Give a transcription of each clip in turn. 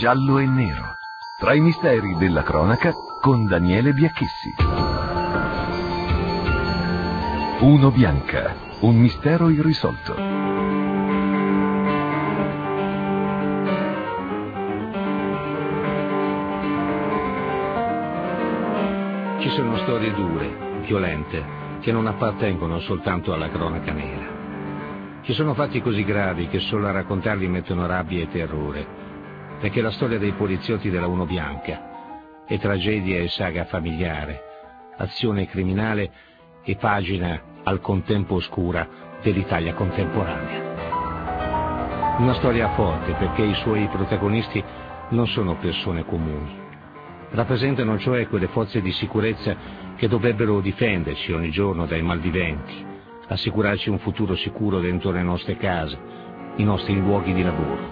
giallo e nero. Tra i misteri della cronaca con Daniele Biacchissi. Uno Bianca, un mistero irrisolto. Ci sono storie dure, violente, che non appartengono soltanto alla cronaca nera. Ci sono fatti così gravi che solo a raccontarli mettono rabbia e terrore, perché la storia dei poliziotti della Uno Bianca è tragedia e saga familiare, azione criminale e pagina al contempo oscura dell'Italia contemporanea. Una storia forte perché i suoi protagonisti non sono persone comuni. Rappresentano cioè quelle forze di sicurezza che dovrebbero difenderci ogni giorno dai malviventi, assicurarci un futuro sicuro dentro le nostre case, i nostri luoghi di lavoro.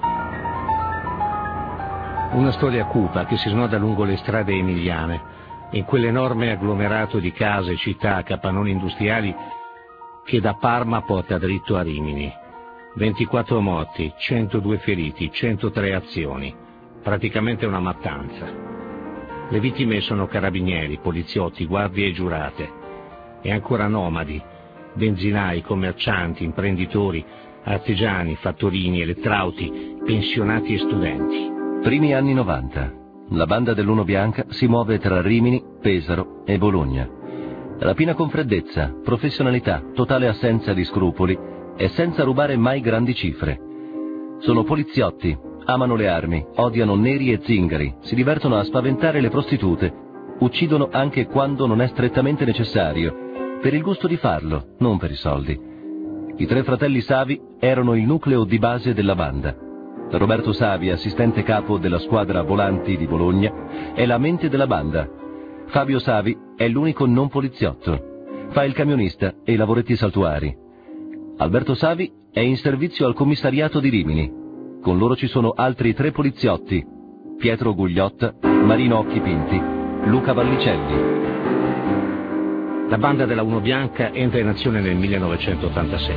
Una storia cupa che si snoda lungo le strade emiliane, in quell'enorme agglomerato di case, città, capannoni industriali che da Parma porta dritto a Rimini. 24 morti, 102 feriti, 103 azioni, praticamente una mattanza. Le vittime sono carabinieri, poliziotti, guardie e giurate, e ancora nomadi, benzinai, commercianti, imprenditori, artigiani, fattorini, elettrauti, pensionati e studenti. Primi anni 90. La banda dell'Uno Bianca si muove tra Rimini, Pesaro e Bologna. Rapina con freddezza, professionalità, totale assenza di scrupoli e senza rubare mai grandi cifre. Sono poliziotti. Amano le armi, odiano neri e zingari, si divertono a spaventare le prostitute, uccidono anche quando non è strettamente necessario, per il gusto di farlo, non per i soldi. I tre fratelli Savi erano il nucleo di base della banda. Roberto Savi, assistente capo della squadra volanti di Bologna, è la mente della banda. Fabio Savi è l'unico non poliziotto. Fa il camionista e i lavoretti saltuari. Alberto Savi è in servizio al commissariato di Rimini. Con loro ci sono altri 3 poliziotti: Pietro Gugliotta, Marino Occhipinti, Luca Vallicelli. La banda della Uno Bianca entra in azione nel 1987.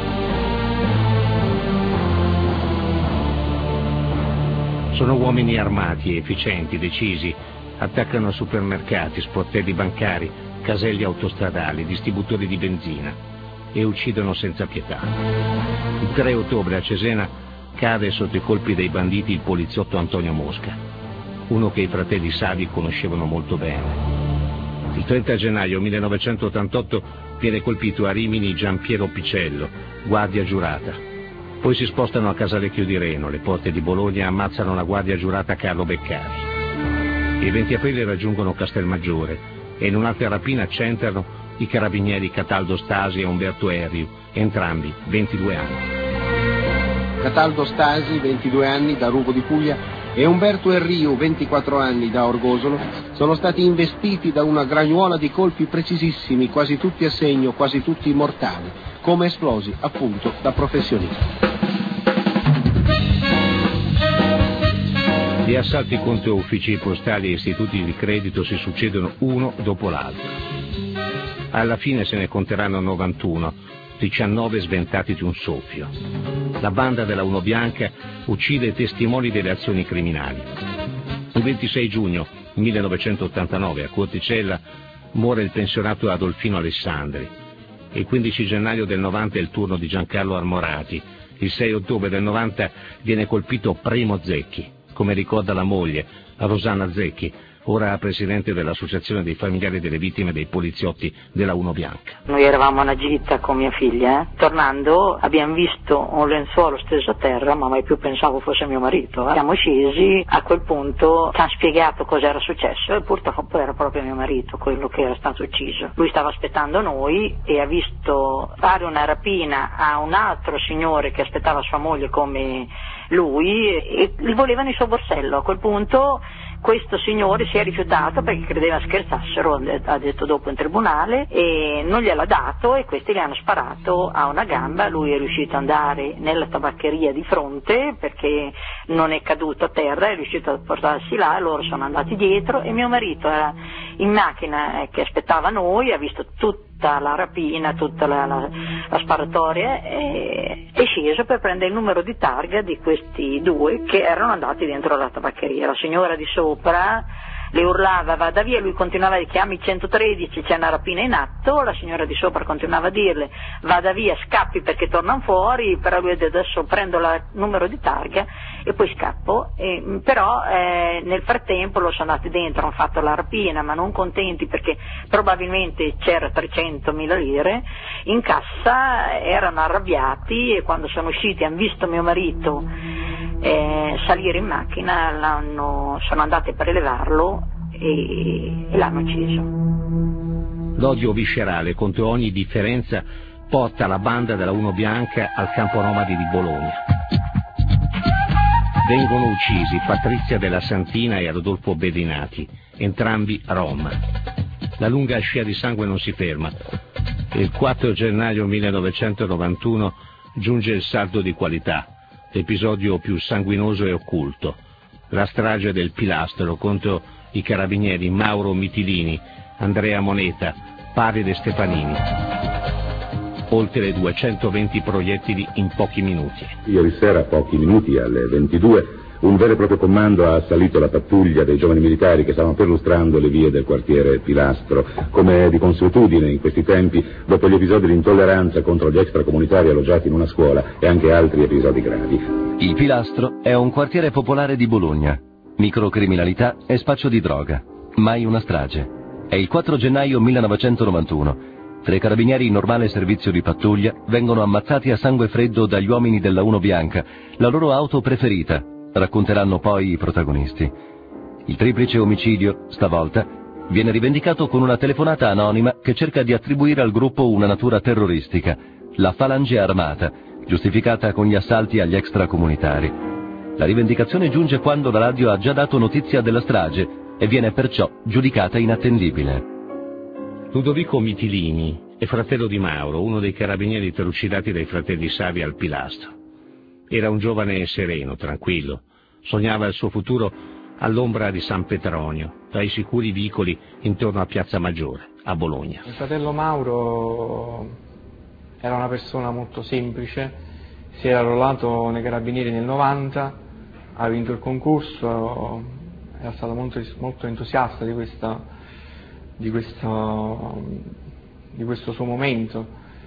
Sono uomini armati, efficienti, decisi, attaccano supermercati, sportelli bancari, caselli autostradali, distributori di benzina e uccidono senza pietà. Il 3 ottobre a Cesena cade sotto i colpi dei banditi il poliziotto Antonio Mosca, uno che i fratelli Savi conoscevano molto bene. Il 30 gennaio 1988 viene colpito a Rimini Giampiero Picello, guardia giurata. Poi si spostano a Casalecchio di Reno, le porte di Bologna, ammazzano la guardia giurata Carlo Beccari. Il 20 aprile raggiungono Castelmaggiore e in un'altra rapina centrano i carabinieri Cataldo Stasi e Umberto Erriu, entrambi 22 anni. Cataldo Stasi, 22 anni, da Ruvo di Puglia, e Umberto Erriu, 24 anni, da Orgosolo, sono stati investiti da una gragnuola di colpi precisissimi, quasi tutti a segno, quasi tutti mortali, come esplosi, appunto, da professionisti. Gli assalti contro uffici postali e istituti di credito si succedono uno dopo l'altro. Alla fine se ne conteranno 91, 19 sventati di un soffio. La banda della Uno Bianca uccide testimoni delle azioni criminali. Il 26 giugno 1989 a Corticella muore il pensionato Adolfino Alessandri. Il 15 gennaio del 90 è il turno di Giancarlo Armorati. Il 6 ottobre del 90 viene colpito Primo Zecchi, come ricorda la moglie, Rosanna Zecchi, ora presidente dell'Associazione dei familiari delle vittime dei poliziotti della Uno Bianca. Noi eravamo a una gita con mia figlia, tornando abbiamo visto un lenzuolo steso a terra, ma mai più pensavo fosse mio marito. Siamo scesi, a quel punto ci hanno spiegato cosa era successo e purtroppo era proprio mio marito quello che era stato ucciso. Lui stava aspettando noi e ha visto fare una rapina a un altro signore che aspettava sua moglie come lui e gli volevano il suo borsello. A quel punto questo signore si è rifiutato perché credeva scherzassero, ha detto dopo in tribunale, e non gliel'ha dato e questi gli hanno sparato a una gamba. Lui è riuscito ad andare nella tabaccheria di fronte perché non è caduto a terra, è riuscito a portarsi là, loro sono andati dietro e mio marito era in macchina che aspettava noi, ha visto tutto tutta la rapina, tutta la sparatoria, è sceso per prendere il numero di targa di questi due che erano andati dentro la tabaccheria. La signora di sopra le urlava vada via, lui continuava a dire chiami 113, c'è una rapina in atto, la signora di sopra continuava a dirle vada via, scappi perché tornano fuori, però lui adesso prendo il numero di targa e poi scappo, però nel frattempo lo sono andati dentro, hanno fatto la rapina ma non contenti perché probabilmente c'era 300.000 lire in cassa, erano arrabbiati e quando sono usciti hanno visto mio marito salire in macchina, sono andati per elevarlo e l'hanno ucciso. L'odio viscerale contro ogni differenza porta la banda della Uno Bianca al campo nomadi di Bologna. Vengono uccisi Patrizia della Santina e Rodolfo Bedinati, entrambi rom. La lunga scia di sangue non si ferma. Il 4 gennaio 1991 giunge il saldo di qualità, l'episodio più sanguinoso e occulto, la strage del Pilastro contro i carabinieri Mauro Mitilini, Andrea Moneta, Paride Stefanini. Oltre 220 proiettili in pochi minuti. Ieri sera, a pochi minuti, alle 22, un vero e proprio comando ha assalito la pattuglia dei giovani militari che stavano perlustrando le vie del quartiere Pilastro. Come di consuetudine in questi tempi, dopo gli episodi di intolleranza contro gli extracomunitari alloggiati in una scuola e anche altri episodi gravi. Il Pilastro è un quartiere popolare di Bologna. Microcriminalità e spaccio di droga. Mai una strage. È il 4 gennaio 1991. Tre carabinieri in normale servizio di pattuglia vengono ammazzati a sangue freddo dagli uomini della Uno Bianca, la loro auto preferita, racconteranno poi i protagonisti. Il triplice omicidio, stavolta, viene rivendicato con una telefonata anonima che cerca di attribuire al gruppo una natura terroristica, la Falange Armata, giustificata con gli assalti agli extracomunitari. La rivendicazione giunge quando la radio ha già dato notizia della strage e viene perciò giudicata inattendibile. Ludovico Mitilini è fratello di Mauro, uno dei carabinieri trucidati dai fratelli Savi al Pilastro. Era un giovane sereno, tranquillo, sognava il suo futuro all'ombra di San Petronio, tra i sicuri vicoli intorno a Piazza Maggiore, a Bologna. Il fratello Mauro era una persona molto semplice, si era arruolato nei carabinieri nel 90, ha vinto il concorso, era stato molto entusiasta di questo suo momento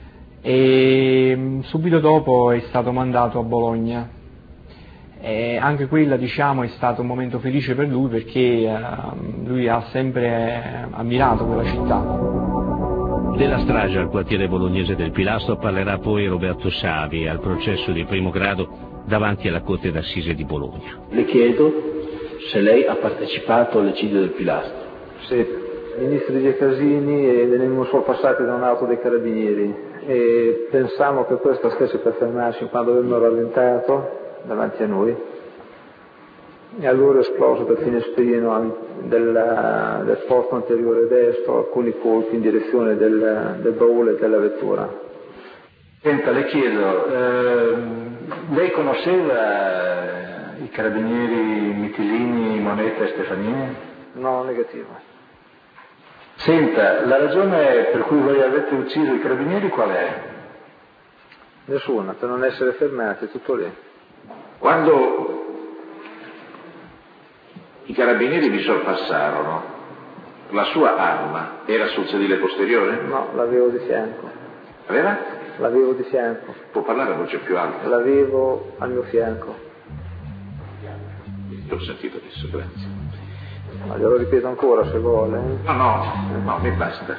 e subito dopo è stato mandato a Bologna e anche quella, diciamo, è stato un momento felice per lui perché lui ha sempre ammirato quella città. Della strage al quartiere bolognese del Pilastro parlerà poi Roberto Savi al processo di primo grado davanti alla Corte d'Assise di Bologna. Le chiedo se lei ha partecipato all'eccidio del Pilastro. Sì. Ministri di Casini e venivamo sorpassati da un'auto dei carabinieri e pensavamo che questa stesse per fermarsi quando avevano rallentato davanti a noi e allora è esploso dal finestrino del posto anteriore destro alcuni colpi in direzione del baule della vettura. Senta, le chiedo, lei conosceva i carabinieri Mitilini, Moneta e Stefanini? No, negativo. Senta, la ragione per cui voi avete ucciso i carabinieri qual è? Nessuna, per non essere fermati, tutto lì. Quando i carabinieri vi sorpassarono, la sua arma era sul sedile posteriore? No, l'avevo di fianco. Aveva? L'avevo di fianco. Può parlare a voce più alta? L'avevo al mio fianco. L'ho sentito adesso, grazie. Ma glielo ripeto ancora se vuole. No, mi basta.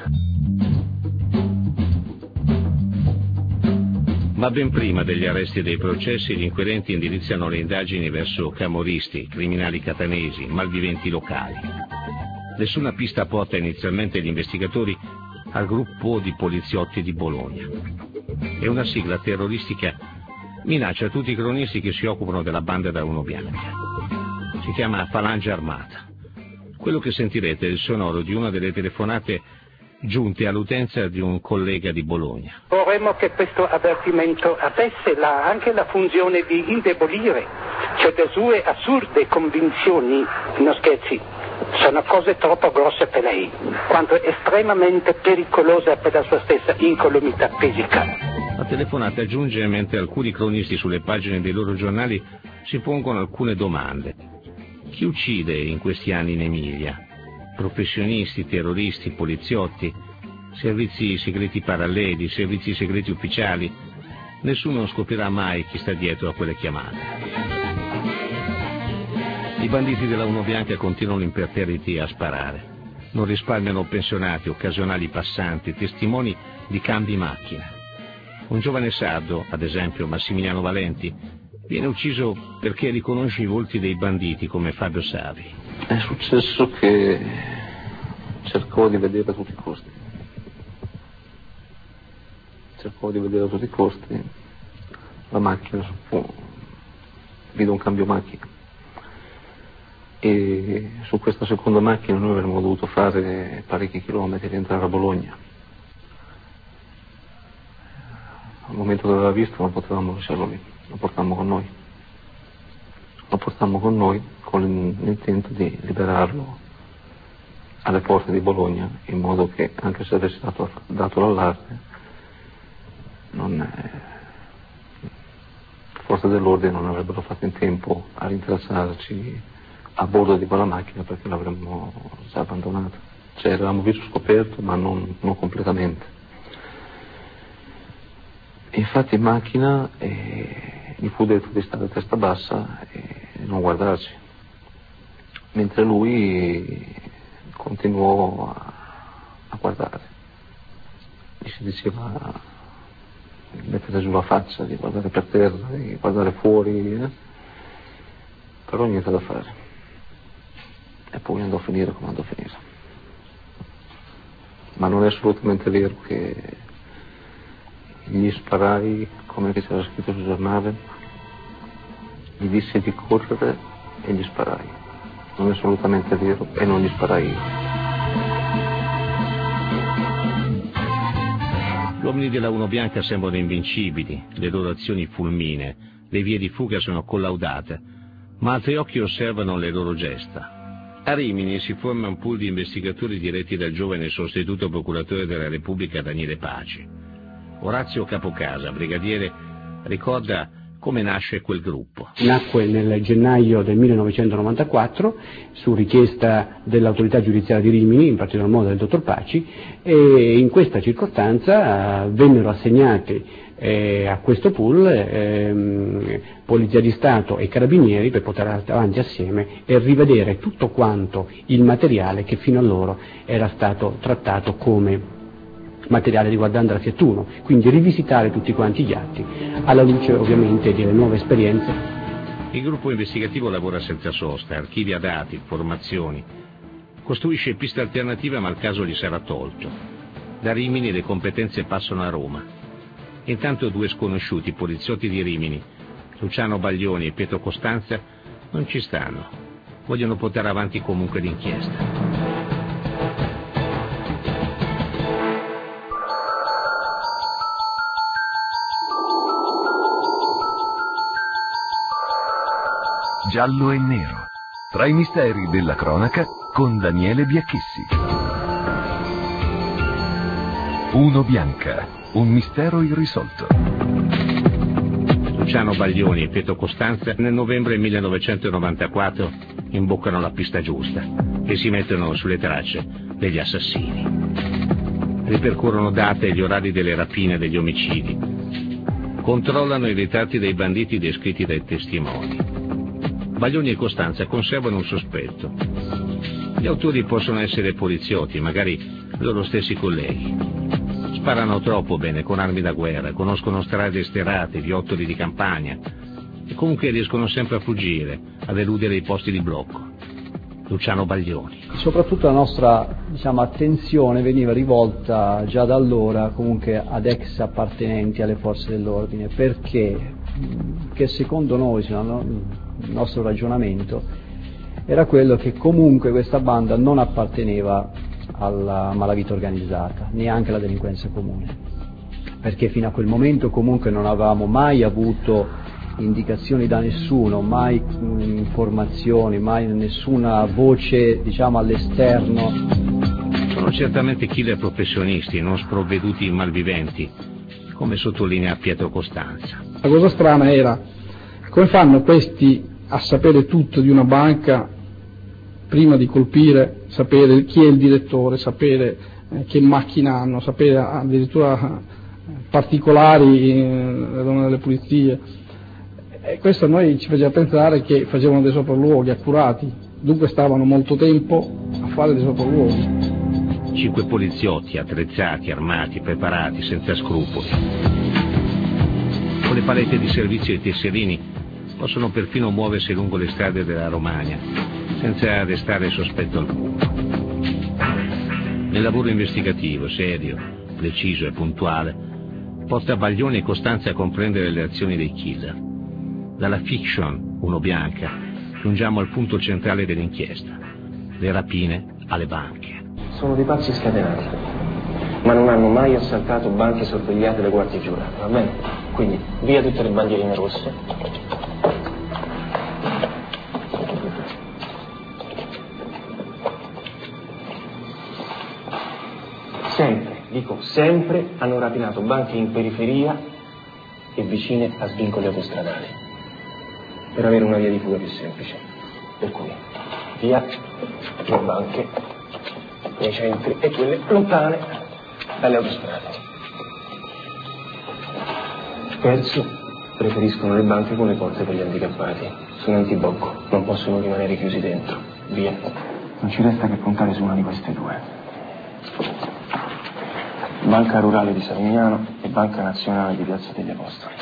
Ma ben prima degli arresti e dei processi, gli inquirenti indirizzano le indagini verso camorristi, criminali catanesi, malviventi locali. Nessuna pista porta inizialmente gli investigatori al gruppo di poliziotti di Bologna. E una sigla terroristica minaccia tutti i cronisti che si occupano della banda da Uno Bianca. Si chiama Falange Armata. Quello che sentirete è il sonoro di una delle telefonate giunte all'utenza di un collega di Bologna. Vorremmo che questo avvertimento avesse anche la funzione di indebolire certe sue assurde convinzioni, non scherzi, sono cose troppo grosse per lei, quanto estremamente pericolose per la sua stessa incolumità fisica. La telefonata aggiunge mentre alcuni cronisti sulle pagine dei loro giornali si pongono alcune domande. Chi uccide in questi anni in Emilia? Professionisti, terroristi, poliziotti, servizi segreti paralleli, servizi segreti ufficiali? Nessuno scoprirà mai chi sta dietro a quelle chiamate. I banditi della Uno Bianca continuano imperterriti a sparare. Non risparmiano pensionati, occasionali passanti, testimoni di cambi macchina. Un giovane sardo, ad esempio Massimiliano Valenti, viene ucciso perché riconosce i volti dei banditi come Fabio Savi. È successo che cercavo di vedere a tutti i costi. La macchina, vedo un cambio macchina. E su questa seconda macchina noi avremmo dovuto fare parecchi chilometri e entrare a Bologna. Al momento che aveva visto non potevamo lasciarlo lì, lo portammo con noi con l'intento di liberarlo alle porte di Bologna, in modo che anche se avesse dato l'allarme forze dell'ordine non avrebbero fatto in tempo a rintracciarci a bordo di quella macchina, perché l'avremmo già abbandonata. Cioè eravamo visto scoperto, ma non completamente. E infatti in macchina gli fu detto di stare a testa bassa e non guardarci, mentre lui continuò a guardare. Gli si diceva di mettere giù la faccia, di guardare per terra, di guardare fuori, però niente da fare. E poi andò a finire come andò a finire. Ma non è assolutamente vero che gli sparai, come c'era scritto sul giornale, gli dissi di correre e gli sparai. Non è assolutamente vero e non gli sparai io. Gli uomini della Uno Bianca sembrano invincibili, le loro azioni fulminee, le vie di fuga sono collaudate, ma altri occhi osservano le loro gesta. A Rimini si forma un pool di investigatori diretti dal giovane sostituto procuratore della Repubblica Daniele Paci. Orazio Capocasa, brigadiere, ricorda come nasce quel gruppo. Nacque nel gennaio del 1994 su richiesta dell'autorità giudiziaria di Rimini, in particolar modo del dottor Paci, e in questa circostanza vennero assegnati a questo pool Polizia di Stato e Carabinieri per portare avanti assieme e rivedere tutto quanto il materiale che fino allora era stato trattato come materiale riguardante la Fiat Uno, quindi rivisitare tutti quanti gli atti alla luce ovviamente delle nuove esperienze. Il gruppo investigativo lavora senza sosta, archivia dati, informazioni, costruisce piste alternative ma il caso gli sarà tolto. Da Rimini le competenze passano a Roma. Intanto due sconosciuti poliziotti di Rimini, Luciano Baglioni e Pietro Costanza, non ci stanno, vogliono portare avanti comunque l'inchiesta. Giallo e nero, tra i misteri della cronaca con Daniele Biacchissi. Uno Bianca, un mistero irrisolto. Luciano Baglioni e Pietro Costanza nel novembre 1994 imboccano la pista giusta e si mettono sulle tracce degli assassini. Ripercorrono date e gli orari delle rapine e degli omicidi. Controllano i ritratti dei banditi descritti dai testimoni. Baglioni e Costanza conservano un sospetto. Gli autori possono essere poliziotti, magari loro stessi colleghi. Sparano troppo bene con armi da guerra, conoscono strade sterrate, viottoli di campagna e comunque riescono sempre a fuggire, ad eludere i posti di blocco. Luciano Baglioni. Soprattutto la nostra attenzione veniva rivolta già da allora comunque ad ex appartenenti alle forze dell'ordine, perché secondo noi, il nostro ragionamento era quello che comunque questa banda non apparteneva alla malavita organizzata, neanche alla delinquenza comune, perché fino a quel momento comunque non avevamo mai avuto indicazioni da nessuno, mai informazioni, mai nessuna voce, diciamo, all'esterno. Sono certamente killer professionisti, non sprovveduti malviventi, come sottolinea Pietro Costanza. La cosa strana era come fanno questi a sapere tutto di una banca prima di colpire, sapere chi è il direttore, sapere che macchina hanno, sapere addirittura particolari della zona delle pulizie. E questo a noi ci faceva pensare che facevano dei sopralluoghi accurati, dunque stavano molto tempo a fare dei sopralluoghi. 5 poliziotti attrezzati, armati, preparati, senza scrupoli. Con le palette di servizio e i tesserini possono perfino muoversi lungo le strade della Romagna, senza destare sospetto alcuno. Nel lavoro investigativo, serio, preciso e puntuale, porta Baglioni e Costanza a comprendere le azioni dei killer. Dalla fiction, Uno Bianca, giungiamo al punto centrale dell'inchiesta, le rapine alle banche. Sono dei pazzi scatenati, ma non hanno mai assaltato banche sorvegliate da guardie giurate, va bene? Quindi via tutte le bandierine rosse. Sempre, dico sempre, hanno rapinato banche in periferia e vicine a svincoli autostradali, per avere una via di fuga più semplice. Per cui via le banche nei centri e quelle lontane dalle autostrade. Terzo, preferiscono le banche con le porte per gli handicappati. Sono antibocco, non possono rimanere chiusi dentro. Via. Non ci resta che puntare su una di queste due. Banca Rurale di Savignano e Banca Nazionale di Piazza degli Apostoli.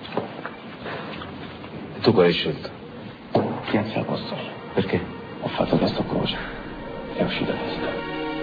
E tu quale hai scelto? Piazza Apostoli. Perché? Ho fatto tasto croce. È uscita testa.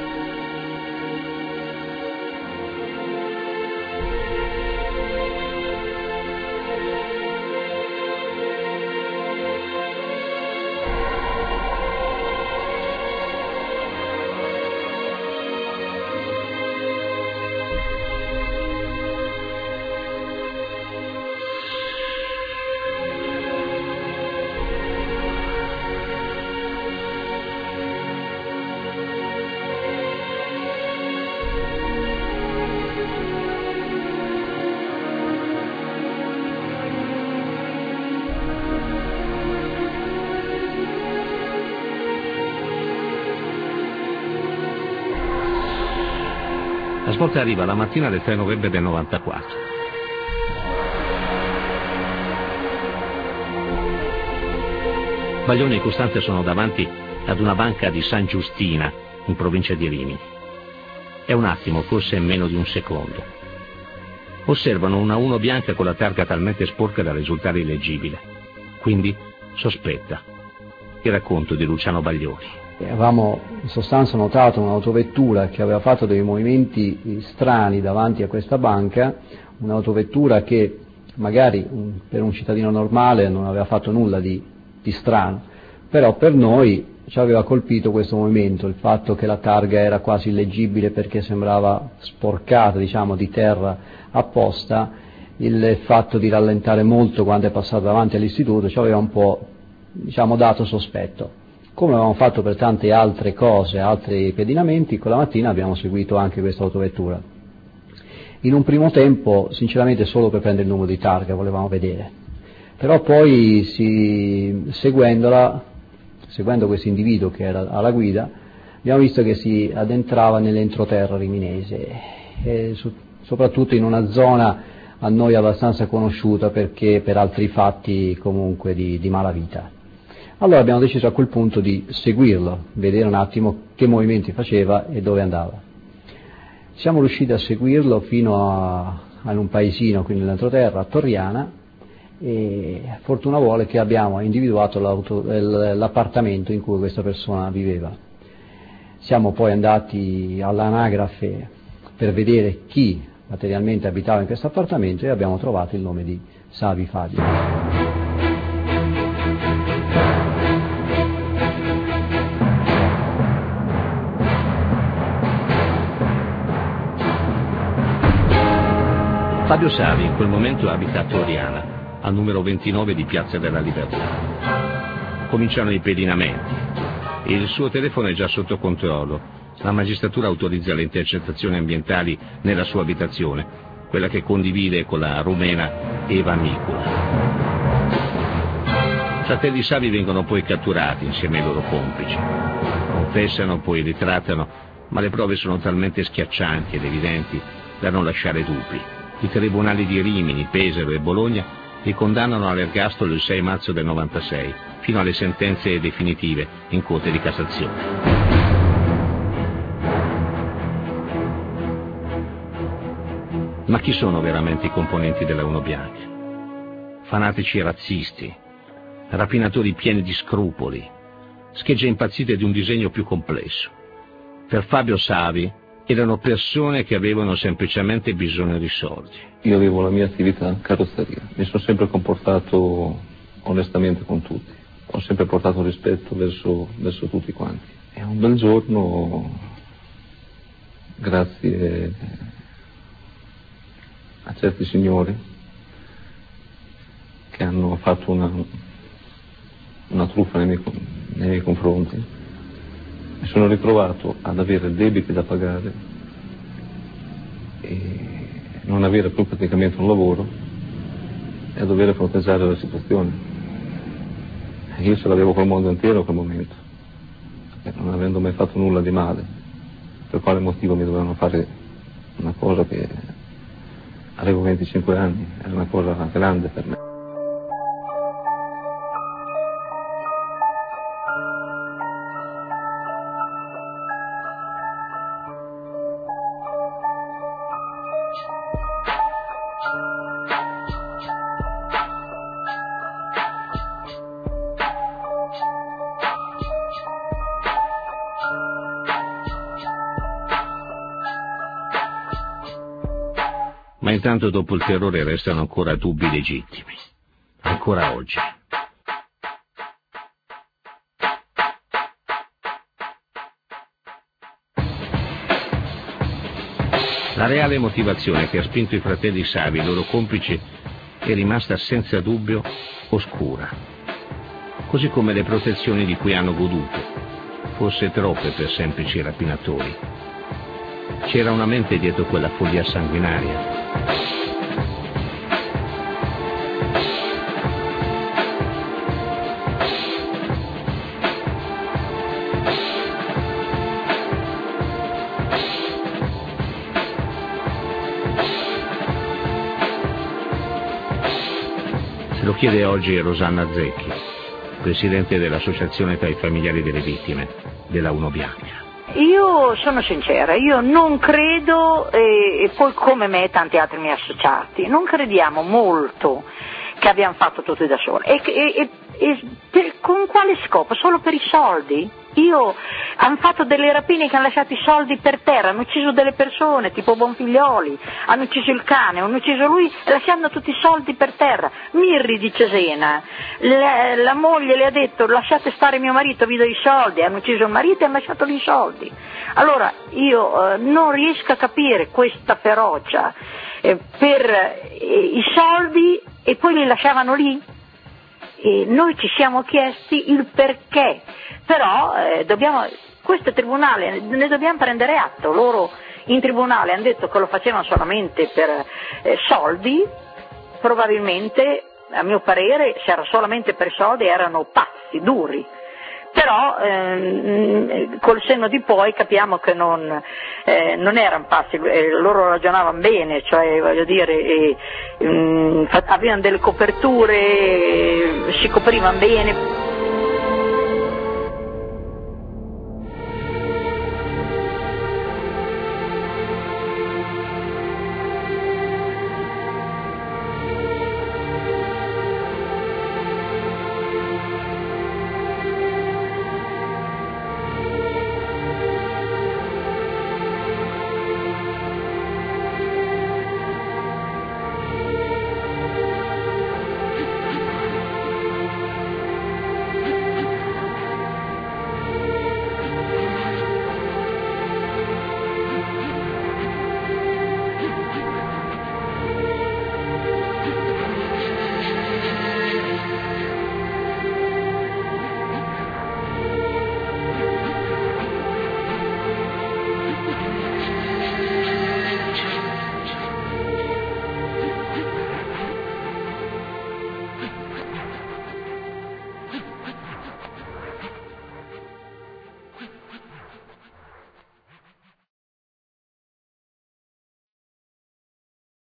La svolta arriva la mattina del 3 novembre del 94. Baglioni e Costanza sono davanti ad una banca di San Giustina, in provincia di Rimini. È un attimo, forse meno di un secondo. Osservano una Uno Bianca con la targa talmente sporca da risultare illeggibile. Quindi sospetta. Il racconto di Luciano Baglioni. Avevamo in sostanza notato un'autovettura che aveva fatto dei movimenti strani davanti a questa banca, un'autovettura che magari per un cittadino normale non aveva fatto nulla di strano, però per noi ci aveva colpito questo movimento, il fatto che la targa era quasi illeggibile perché sembrava sporcata, diciamo, di terra apposta, il fatto di rallentare molto quando è passato davanti all'istituto ci aveva un po', diciamo, dato sospetto. Come avevamo fatto per tante altre cose, altri pedinamenti, quella mattina abbiamo seguito anche questa autovettura. In un primo tempo, sinceramente, solo per prendere il numero di targa volevamo vedere, però poi seguendo questo individuo che era alla guida, abbiamo visto che si addentrava nell'entroterra riminese, e soprattutto in una zona a noi abbastanza conosciuta perché per altri fatti comunque di malavita. Allora abbiamo deciso a quel punto di seguirlo, vedere un attimo che movimenti faceva e dove andava. Siamo riusciti a seguirlo fino a un paesino qui nell'entroterra, a Torriana, e fortuna vuole che abbiamo individuato l'appartamento in cui questa persona viveva. Siamo poi andati all'anagrafe per vedere chi materialmente abitava in questo appartamento e abbiamo trovato il nome di Savi Fabio. Fabio Savi in quel momento abita a Torriana. al numero 29 di Piazza della Libertà. Cominciano i pedinamenti. Il suo telefono è già sotto controllo. La magistratura autorizza le intercettazioni ambientali nella sua abitazione, quella che condivide con la rumena Eva Micula. Fratelli Savi vengono poi catturati insieme ai loro complici. Confessano, poi ritrattano, ma le prove sono talmente schiaccianti ed evidenti da non lasciare dubbi. I tribunali di Rimini, Pesaro e Bologna li condannano all'ergastolo il 6 marzo del 96, fino alle sentenze definitive in Corte di Cassazione. Ma chi sono veramente i componenti della Uno Bianca? Fanatici razzisti, rapinatori pieni di scrupoli, schegge impazzite di un disegno più complesso. Per Fabio Savi erano persone che avevano semplicemente bisogno di soldi. Io avevo la mia attività in carrozzeria, mi sono sempre comportato onestamente con tutti, ho sempre portato rispetto verso tutti quanti. E un bel giorno, grazie a certi signori che hanno fatto una truffa nei miei confronti, mi sono ritrovato ad avere debiti da pagare e non avere più praticamente un lavoro e a dover fronteggiare la situazione. E io ce l'avevo col mondo intero a quel momento, perché non avendo mai fatto nulla di male, per quale motivo mi dovevano fare una cosa che avevo 25 anni, era una cosa grande per me. Ma intanto dopo il terrore restano ancora dubbi legittimi, ancora oggi. La reale motivazione che ha spinto i fratelli Savi e i loro complici è rimasta senza dubbio oscura, così come le protezioni di cui hanno goduto, forse troppe per semplici rapinatori. C'era una mente dietro quella follia sanguinaria. Se lo chiede oggi Rosanna Zecchi, presidente dell'associazione tra i familiari delle vittime della Uno Bianca. Io sono sincera, io non credo, e poi come me e tanti altri miei associati, non crediamo molto che abbiamo fatto tutto da soli. Con quale scopo? Solo per i soldi? Hanno fatto delle rapine che hanno lasciato i soldi per terra, hanno ucciso delle persone, tipo Bonfiglioli, hanno ucciso il cane, hanno ucciso lui lasciando tutti i soldi per terra. Mirri di Cesena, la moglie le ha detto lasciate stare mio marito, vi do i soldi, hanno ucciso il marito e hanno lasciato lì i soldi. Allora io non riesco a capire questa ferocia per i soldi e poi li lasciavano lì. E noi ci siamo chiesti il perché, però questo tribunale ne dobbiamo prendere atto. Loro in tribunale hanno detto che lo facevano solamente per soldi, probabilmente a mio parere se era solamente per soldi erano pazzi, duri, però col senno di poi capiamo che non erano pazzi, loro ragionavano bene, cioè voglio dire, avevano delle coperture, si coprivano bene.